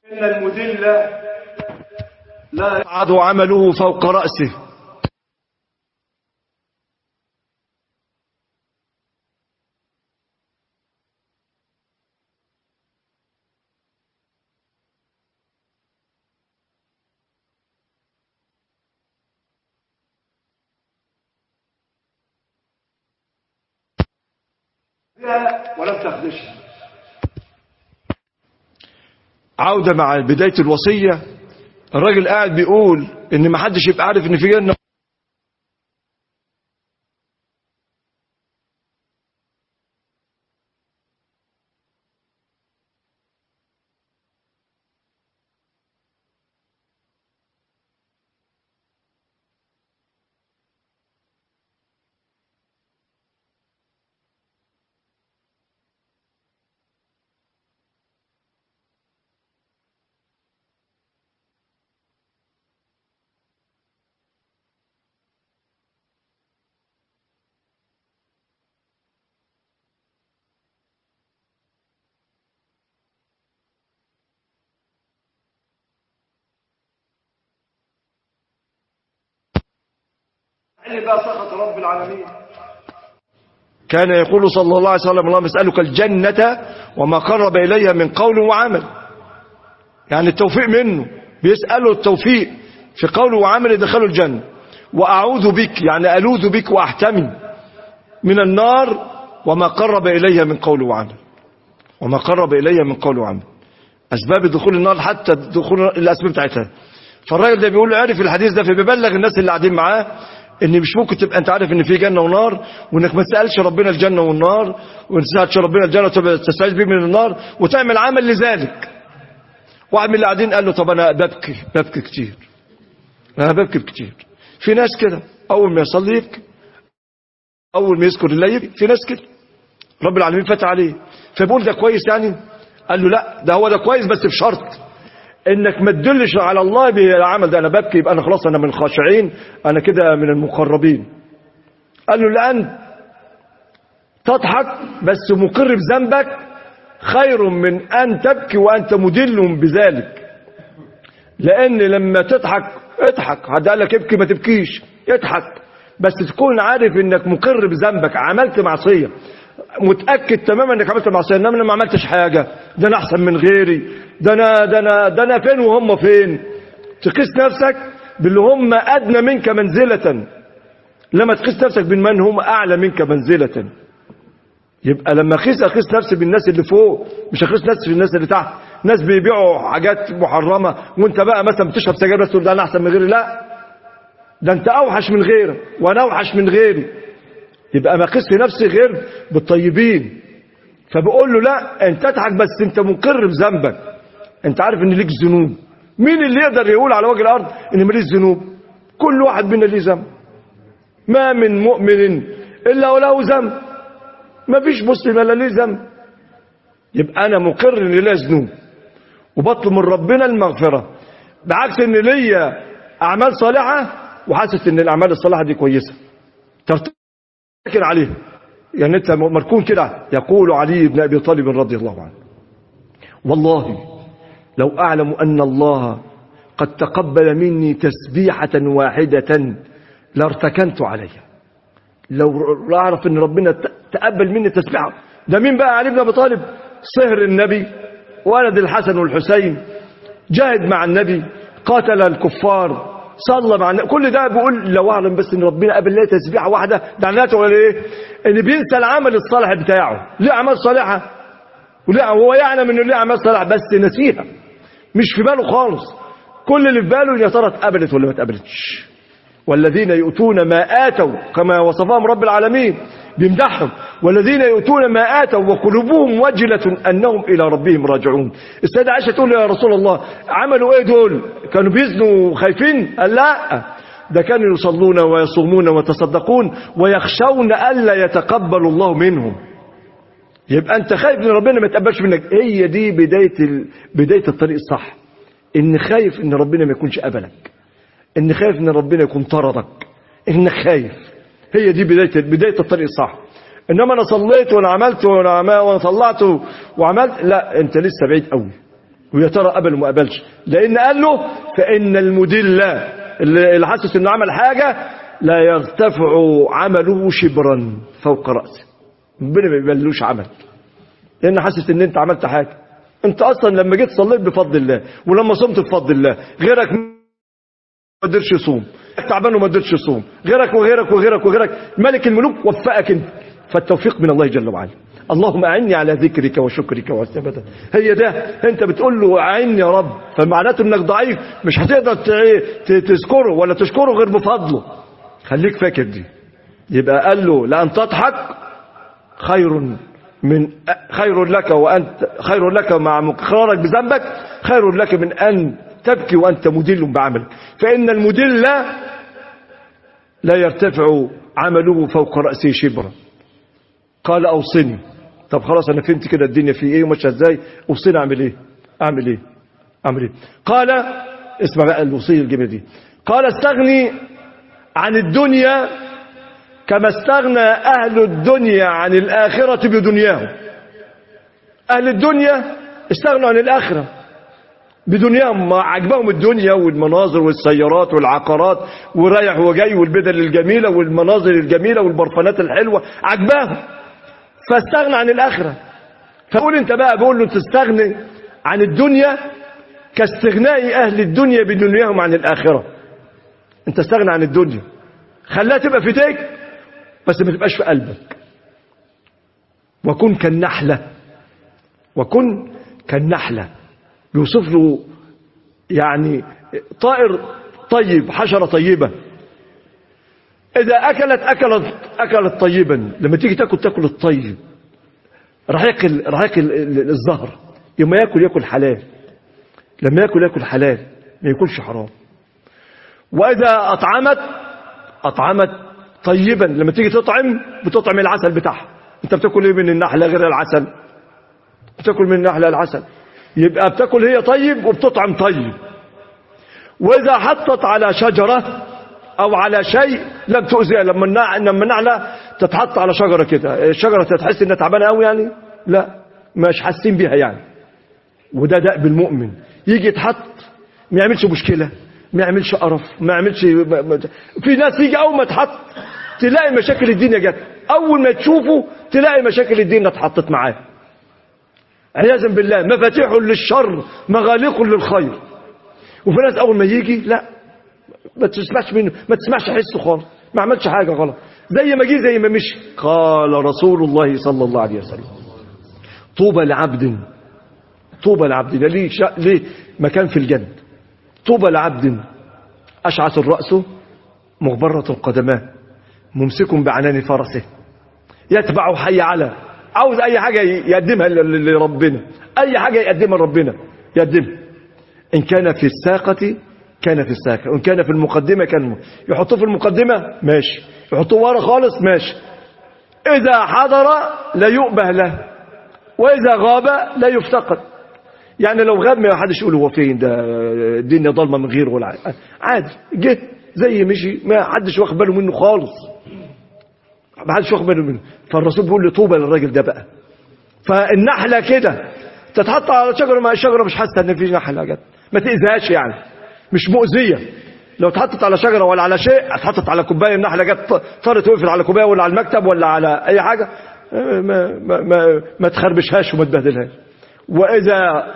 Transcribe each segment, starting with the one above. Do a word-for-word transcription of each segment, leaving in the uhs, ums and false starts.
إن المدل لا يصعد عمله فوق رأسه. ولم تخدشها. عودة مع بداية الوصية، الراجل قاعد بيقول ان ما حدش يبقى عارف ان في جنة. اللي بقى سخط رب العالمين. كان يقول صلى الله عليه وسلم: اللهم اسألك الجنة وما قرب إليها من قول وعمل. يعني التوفيق منه، بيسأله التوفيق في قول وعمل يدخله الجنة. وأعوذ بك، يعني ألوذ بك وأحتمي من النار وما قرب إليها من قول وعمل. وما قرب إليها من قول وعمل، أسباب دخول النار، حتى دخول الأسباب بتاعتها. فالراجل ده بيقول عرف الحديث ده، فبيبلغ الناس اللي قاعدين معاه ان مش ممكن تبقى انت عارف ان في جنه ونار، وانك ما تسالش ربنا الجنه والنار، وما تسالش ربنا الجنه وتستعيذ بيه من النار وتعمل عمل لذلك. واحد من اللي قاعدين قال له: طب انا ببكي ببكي كتير، انا ببكي كتير. في ناس كده اول ما يصلي يبكي، اول ما يذكر الله يبكي. في ناس كده رب العالمين فتح عليه، فبيقول ده كويس يعني؟ قال له: لا، ده هو ده كويس، بس بشرط انك ما تدلش على الله بالعمل ده. انا ببكي يبقى انا خلاص انا من الخاشعين، انا كده من المقربين. قال له: لان تضحك بس مقر بذنبك خير من ان تبكي وانت مدل بذلك. لان لما تضحك اضحك، حد قال لك ابكي ما تبكيش، اضحك بس تكون عارف انك مقر بذنبك، عملت معصيه، متاكد تماما انك عملت معصيه، انما انا ما عملتش حاجه، ده انا احسن من غيري، ده انا ده انا ده انا فين وهم فين. تقيس نفسك باللي هم ادنى منك منزله، لما تقيس نفسك بمن هم اعلى منك منزله. يبقى لما اقيس اقيس نفسي بالناس اللي فوق، مش اقيس نفسي بالناس اللي تحت. ناس بيبيعوا حاجات محرمه وانت بقى مثلا بتشرب سجاير بس تقول ده انا احسن من غيري. لا، ده انت اوحش من غيرك وانا اوحش من غيري. يبقى ما قيس نفسي غير بالطيبين. فبقول له: لا، انت تضحك بس انت مقر بذنبك، انت عارف ان ليك ذنوب. مين اللي يقدر يقول على وجه الارض ان ماليش ذنوب؟ كل واحد منا ليه ذنب. ما من مؤمن الا وله ذنب، ما فيش مسلم الا ليه ذنب. يبقى انا مقر ان ليا ذنوب وبطلب من ربنا المغفره، بعكس ان ليا اعمال صالحه وحاسس ان الاعمال الصالحه دي كويسه ترتكن عليها. يعني انت مركون كده. يقول علي بن ابي طالب رضي الله عنه: والله لو اعلم ان الله قد تقبل مني تسبيحه واحده لارتكنت عليها. لو اعرف ان ربنا تقبل مني تسبيحه. ده مين بقى؟ علي بن ابي طالب، صهر النبي، ولد الحسن والحسين، جاهد مع النبي، قاتل الكفار، صلى مع النبي. كل ده بيقول لو اعلم بس ان ربنا قبل لي تسبيحه واحده. ده معناته ولا ايه؟ ان بينسى العمل الصالح بتاعه. ليه اعمال صالحه ولا هو يعلم انه ليه اعمال صالحه بس نسيها، مش في باله خالص. كل اللي في باله يا ترى اتقبلت ولا ما اتقبلتش. والذين يؤتون ما آتوا، كما وصفهم رب العالمين بيمدحهم: والذين يؤتون ما آتوا وقلوبهم وجلة أنهم إلى ربهم راجعون. السيدة عائشة تقول يا رسول الله عملوا إيه دول؟ كانوا بيزنوا خايفين؟ قال لا، ده كانوا يصلون ويصومون ويتصدقون ويخشون ألا يتقبل الله منهم. يبقى أنت خايف من ربنا ما يتقبلش منك. هي دي بداية ال... بداية الطريق الصح. إن خايف إن ربنا ما يكونش قبلك، إن خايف إن ربنا يكون طردك، إنك خايف. هي دي بداية بداية الطريق الصح. إنما أنا صليت وأنا عملت وأنا, وأنا طلعت وعملت، لا، أنت لسه بعيد قوي ويا ترى قبل وما قبلش، لان قال له فان المدل اللي حاسس انه عمل حاجه لا يرتفع عمله شبرا فوق راسه، ربنا ما يقبلوش عمل، لان حاسس ان انت عملت حاجه. انت اصلا لما جيت صليت بفضل الله، ولما صمت بفضل الله، غيرك ما قدرش يصوم، تعبان وما قدرش يصوم، غيرك وغيرك وغيرك وغيرك، ملك الملوك وفقك انت، فالتوفيق من الله جل وعلا. اللهم اعني على ذكرك وشكرك وحسن عبادتك. هي ده انت بتقول له اعني يا رب، فمعناته انك ضعيف مش هتقدر تذكره ولا تشكره غير بفضله. خليك فاكر دي. يبقى قال له لأن تضحك خير من خير لك وانت خير لك مع اقرارك بذنبك، خير لك من ان تبكي وانت مدل بعملك، فان المدل لا يرتفع عمله فوق راسه شبرا. قال اوصني. طب خلاص انا فهمت كده الدنيا في ايه وماشيه ازاي، اوصني اعمل ايه اعمل ايه اعمل ايه قال اسمع بقى الوصيه الجميله دي. قال استغني عن الدنيا كما استغنى أهل الدنيا عن الآخرة بدنياهم. أهل الدنيا استغنوا عن الآخرة بدنياهم، ما عجبهم الدنيا والمناظر والسيارات والعقارات ورايح وجاي والبدل الجميلة والمناظر الجميلة والبرفانات الحلوة عجبهم، فاستغنى عن الآخرة. فقول انت بقى، بقول له تستغني عن الدنيا كاستغناء أهل الدنيا بدنياهم عن الآخرة. انت استغنى عن الدنيا، خلاها تبقى في ايديك بس ما تبقاش في قلبك. وكن كالنحلة، وكن كالنحلة. بيوصف له يعني طائر طيب، حشرة طيبة، إذا أكلت أكلت أكلت طيبا. لما تيجي تاكل تاكل الطيب، رحيق رحيق الزهر. لما ياكل ياكل حلال، لما ياكل ياكل حلال، ما ياكلش حرام. وإذا أطعمت أطعمت طيبا. لما تيجي تطعم بتطعم العسل بتاعها. انت بتاكل ايه من النحله غير العسل؟ بتاكل من النحله العسل. يبقى بتاكل هي طيب وبتطعم طيب. واذا حطت على شجره او على شيء لم تؤذيها. لما لما النحله تتحط على شجره كده، الشجره تحس انها تعبانه قوي يعني؟ لا، مش حاسين بيها يعني. وده دأب المؤمن، يجي يتحط ما يعملش مشكله، ما يعملش قرف، ما يعملش. في ناس يجي اول ما تحط تلاقي مشاكل الدنيا جت، اول ما تشوفه تلاقي مشاكل الدنيا اتحطت معاه عياذا بالله. مفاتيح للشر مغاليق للخير. وفي ناس اول ما يجي لا ما تسمعش منه، ما تسمعش حسه خالص، ما عملش حاجه غلط، زي ما جه زي ما مشي. قال رسول الله صلى الله عليه وسلم طوبى لعبد، طوبى لعبد ليه شا... ليه مكان في الجنه. طوبى لعبد أشعث الرأس مغبرة القدمات ممسك بعنان فرسه يتبع حي على. عاوز أي حاجة يقدمها لربنا، أي حاجة يقدمها لربنا يقدمها. إن كان في الساقة كان في الساقة، وإن كان في المقدمة كان يحطوه في المقدمة ماشي، يحطوه ورا خالص ماشي. إذا حضر لا يؤبه له، وإذا غاب لا يفتقد. يعني لو غاب ما حدش يقول هو فين، ده الدنيا ضلمه من غيره ولا عادي. جه زي مشي، ما حدش واخد باله منه خالص، ما حدش واخد باله منه. فالرسول بيقول لي طوبى للراجل ده بقى. فالنحله كده تتحط على شجره، ما الشجره مش حاسه ان في نحله جت، ما تاذيهاش يعني، مش مؤذيه. لو اتحطت على شجره ولا على شيء، اتحطت على كوبايه النحله جت طارت وقفت على كوبايه ولا على المكتب ولا على اي حاجه، ما ما ما, ما تخربشهاش وما تبهدلهاش. واذا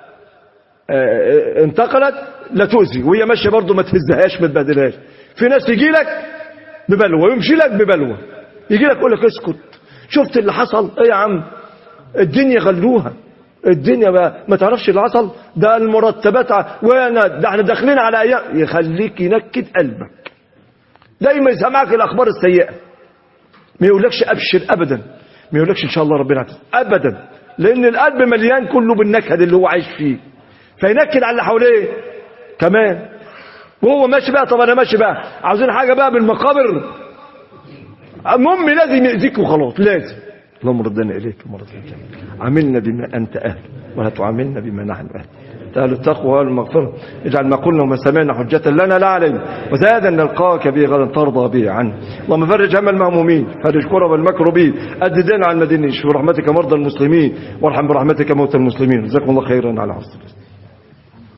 انتقلت لا تؤذي، وهي ماشيه برضه ما تهزهاش ما تبهدلهاش. في ناس يجي لك ببلوه ويمشي لك ببلوه، يجي لك يقول لك اسكت، شفت اللي حصل ايه يا عم؟ الدنيا غلوها، الدنيا ما, ما تعرفش اللي حصل، ده المرتبات وانا ده احنا داخلين على ايام. يخليك ينكد قلبك، دايما يسمعك الاخبار السيئه، ما يقولكش ابشر ابدا، ما يقولكش ان شاء الله ربنا هتعمل ابدا، لان القلب مليان كله بالنكد اللي هو عايش فيه، فينكد على اللي حواليه كمان وهو ماشي بقى. طب انا ماشي بقى، عاوزين حاجه بقى بالمقابر، المهم لازم يأذيك وخلاص، لازم. اللهم ردنا اليك مرة ثانية، عاملنا بما انت اهل ولا تعاملنا بما نحن اهل. أهل التقوى والمغفرة، اجعل ما قلنا وما سمعنا حجة لنا لا علينا، وزادا نلقاك به غدا ترضى به عنه. اللهم فرج هم المهمومين، فرج كرب المكروبين، أد دين عن المدينين، اشف برحمتك مرضى المسلمين، وارحم برحمتك موتى المسلمين. جزاكم الله خيرا على حسن